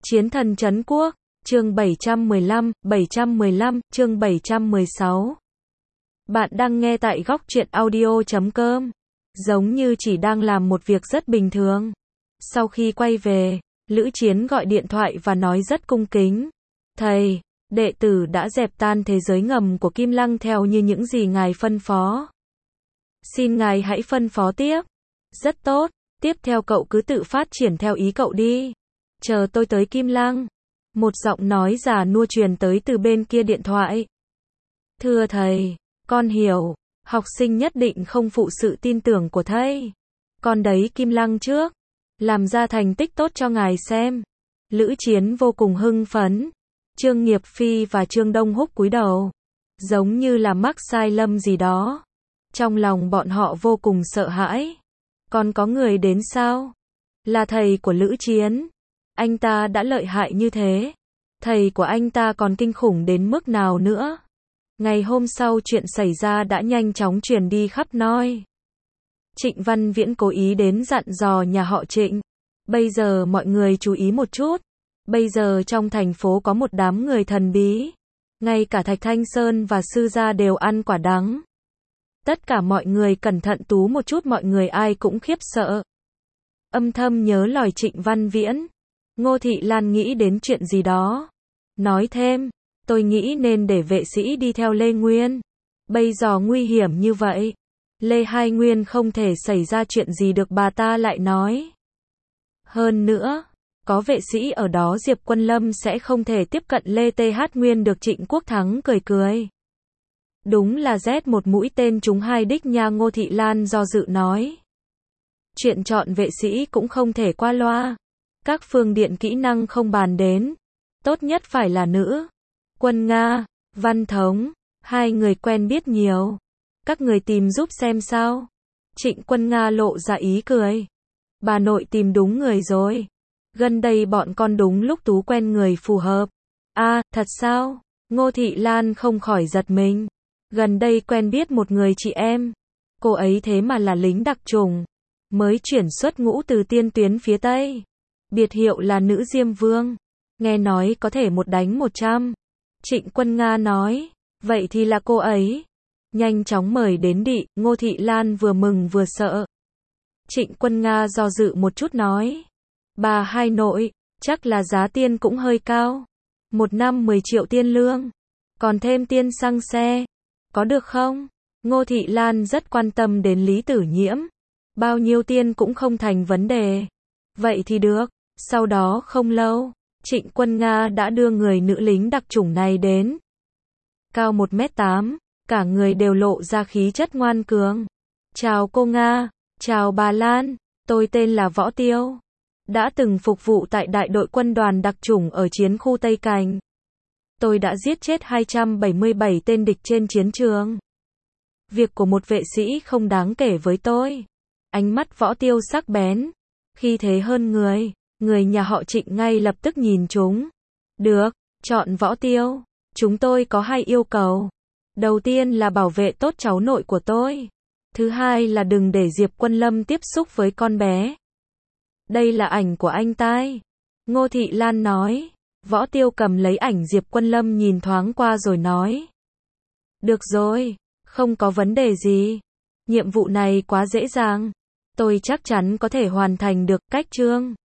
Chiến thần trấn quốc, chương 715, chương 716. Bạn đang nghe tại góc truyện audio.com. Giống như chỉ đang làm một việc rất bình thường. Sau khi quay về, Lữ Chiến gọi điện thoại và nói rất cung kính. Thầy, đệ tử đã dẹp tan thế giới ngầm của Kim Lăng theo như những gì ngài phân phó. Xin ngài hãy phân phó tiếp. Rất tốt, tiếp theo cậu cứ tự phát triển theo ý cậu đi. Chờ tôi tới Kim Lăng. Một giọng nói già nua truyền tới từ bên kia điện thoại. Thưa thầy, con hiểu, học sinh nhất định không phụ sự tin tưởng của thầy. Con đấy Kim Lăng trước, làm ra thành tích tốt cho ngài xem. Lữ Chiến vô cùng hưng phấn. Trương Nghiệp Phi và Trương Đông Húc cúi đầu, giống như là mắc sai lầm gì đó. Trong lòng bọn họ vô cùng sợ hãi. Còn có người đến sao? Là thầy của Lữ Chiến. Anh ta đã lợi hại như thế. Thầy của anh ta còn kinh khủng đến mức nào nữa? Ngày hôm sau chuyện xảy ra đã nhanh chóng truyền đi khắp nơi. Trịnh Văn Viễn cố ý đến dặn dò nhà họ Trịnh. Bây giờ mọi người chú ý một chút. Bây giờ trong thành phố có một đám người thần bí. Ngay cả Thạch Thanh Sơn và Sư Gia đều ăn quả đắng. Tất cả mọi người cẩn thận tú một chút, mọi người ai cũng khiếp sợ. Âm thầm nhớ lời Trịnh Văn Viễn. Ngô Thị Lan nghĩ đến chuyện gì đó. Nói thêm, tôi nghĩ nên để vệ sĩ đi theo Lê Nguyên. Bây giờ nguy hiểm như vậy. Lê Hai Nguyên không thể xảy ra chuyện gì được, bà ta lại nói. Hơn nữa, có vệ sĩ ở đó Diệp Quân Lâm sẽ không thể tiếp cận Lê TH Nguyên được. Trịnh Quốc Thắng cười cười. Đúng là rét một mũi tên trúng hai đích nha. Ngô Thị Lan do dự nói. Chuyện chọn vệ sĩ cũng không thể qua loa. Các phương điện kỹ năng không bàn đến. Tốt nhất phải là nữ. Quân Nga, Văn Thống, hai người quen biết nhiều. Các người tìm giúp xem sao. Trịnh Quân Nga lộ ra ý cười. Bà nội tìm đúng người rồi. Gần đây bọn con đúng lúc tú quen người phù hợp. À, thật sao? Ngô Thị Lan không khỏi giật mình. Gần đây quen biết một người chị em. Cô ấy thế mà là lính đặc chủng. Mới chuyển xuất ngũ từ tiên tuyến phía Tây. Biệt hiệu là nữ Diêm Vương. Nghe nói có thể một đánh 100. Trịnh Quân Nga nói. Vậy thì là cô ấy. Nhanh chóng mời đến đi. Ngô Thị Lan vừa mừng vừa sợ. Trịnh Quân Nga do dự một chút nói. Bà hai nội, chắc là giá tiền cũng hơi cao. Một năm 10 triệu tiền lương. Còn thêm tiền xăng xe. Có được không? Ngô Thị Lan rất quan tâm đến Lý Tử Nhiễm. Bao nhiêu tiền cũng không thành vấn đề. Vậy thì được. Sau đó không lâu, Trịnh Quân Nga đã đưa người nữ lính đặc chủng này đến. Cao 1m8, cả người đều lộ ra khí chất ngoan cường. Chào cô Nga, chào bà Lan, tôi tên là Võ Tiêu. Đã từng phục vụ tại đại đội quân đoàn đặc chủng ở chiến khu Tây Cảnh. Tôi đã giết chết 277 tên địch trên chiến trường. Việc của một vệ sĩ không đáng kể với tôi. Ánh mắt Võ Tiêu sắc bén, khi thế hơn người. Người nhà họ Trịnh ngay lập tức nhìn chúng. Được, chọn Võ Tiêu. Chúng tôi có 2 yêu cầu. Đầu tiên là bảo vệ tốt cháu nội của tôi. Thứ hai là đừng để Diệp Quân Lâm tiếp xúc với con bé. Đây là ảnh của anh tai. Ngô Thị Lan nói. Võ Tiêu cầm lấy ảnh Diệp Quân Lâm nhìn thoáng qua rồi nói. Được rồi, không có vấn đề gì. Nhiệm vụ này quá dễ dàng. Tôi chắc chắn có thể hoàn thành được. Cách chương